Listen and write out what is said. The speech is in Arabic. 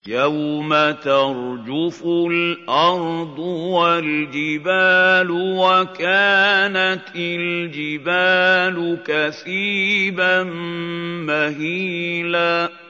يَوْمَ تَرْجُفُ الْأَرْضُ وَالْجِبَالُ وَكَانَتِ الْجِبَالُ كَثِيبًا مَّهِيلًا